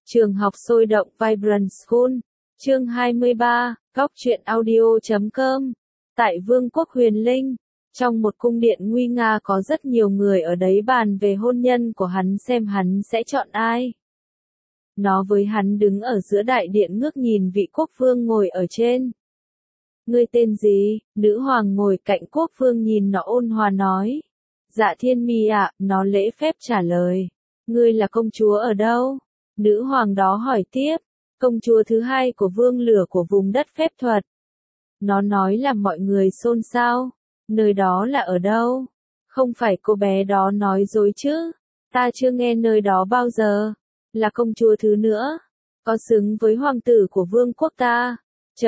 Trường học sôi động Vibrant School. Chương 23, Góc truyện audio.com. Tại Vương quốc Huyền Linh, trong một cung điện nguy nga có rất nhiều người ở đấy bàn về hôn nhân của hắn xem hắn sẽ chọn ai. Nó với hắn đứng ở giữa đại điện ngước nhìn vị quốc vương ngồi ở trên. Ngươi tên gì? Nữ hoàng ngồi cạnh quốc vương nhìn nó ôn hòa nói. Dạ Thiên Mi ạ, nó lễ phép trả lời. Ngươi là công chúa ở đâu? Nữ hoàng đó hỏi tiếp. Công chúa thứ hai của vương lửa của vùng đất phép thuật. Nó nói làm mọi người xôn xao. Nơi đó là ở đâu? Không phải cô bé đó nói dối chứ? Ta chưa nghe nơi đó bao giờ. Là công chúa thứ nữa. Có xứng với hoàng tử của vương quốc ta?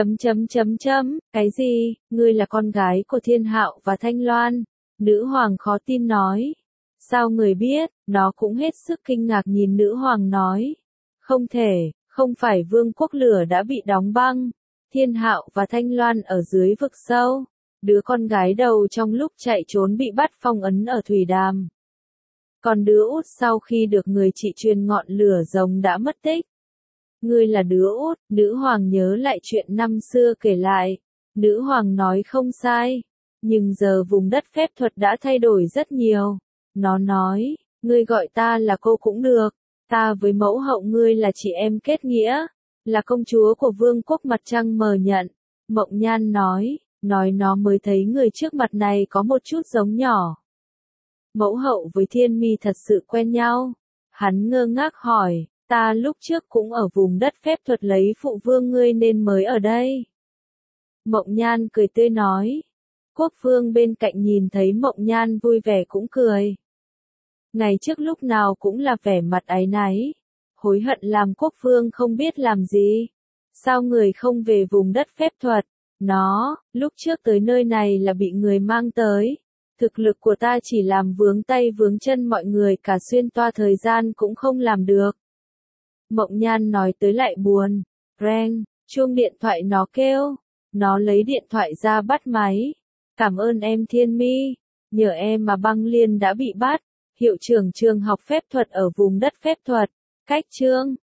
Cái gì? Ngươi là con gái của Thiên Hạo và Thanh Loan? Nữ hoàng khó tin nói. Sao người biết? Nó cũng hết sức kinh ngạc nhìn nữ hoàng nói. Không thể, không phải vương quốc lửa đã bị đóng băng. Thiên Hạo và Thanh Loan ở dưới vực sâu. Đứa con gái đầu trong lúc chạy trốn bị bắt phong ấn ở thủy đàm. Còn đứa út sau khi được người chị truyền ngọn lửa rồng đã mất tích. Ngươi là đứa út, nữ hoàng nhớ lại chuyện năm xưa kể lại. Nữ hoàng nói không sai. Nhưng giờ vùng đất phép thuật đã thay đổi rất nhiều. Nó nói, ngươi gọi ta là cô cũng được. Ta với mẫu hậu ngươi là chị em kết nghĩa. Là công chúa của vương quốc mặt trăng mờ nhận. Mộng Nhan nói nó mới thấy người trước mặt này có một chút giống nhỏ. Mẫu hậu với Thiên Mi thật sự quen nhau. Hắn ngơ ngác hỏi, ta lúc trước cũng ở vùng đất phép thuật lấy phụ vương ngươi nên mới ở đây. Mộng Nhan cười tươi nói. Quốc vương bên cạnh nhìn thấy Mộng Nhan vui vẻ cũng cười. Ngày trước lúc nào cũng là vẻ mặt áy náy. Hối hận làm quốc vương không biết làm gì. Sao người không về vùng đất phép thuật? Nó, lúc trước tới nơi này là bị người mang tới. Thực lực của ta chỉ làm vướng tay vướng chân mọi người cả xuyên toa thời gian cũng không làm được. Mộng Nhan nói tới lại buồn. Reng, chuông điện thoại nó kêu. Nó lấy điện thoại ra bắt máy. Cảm ơn em Thiên Mi. Nhờ em mà Băng Liên đã bị bắt. Hiệu trưởng trường học phép thuật ở vùng đất phép thuật. Cách chương.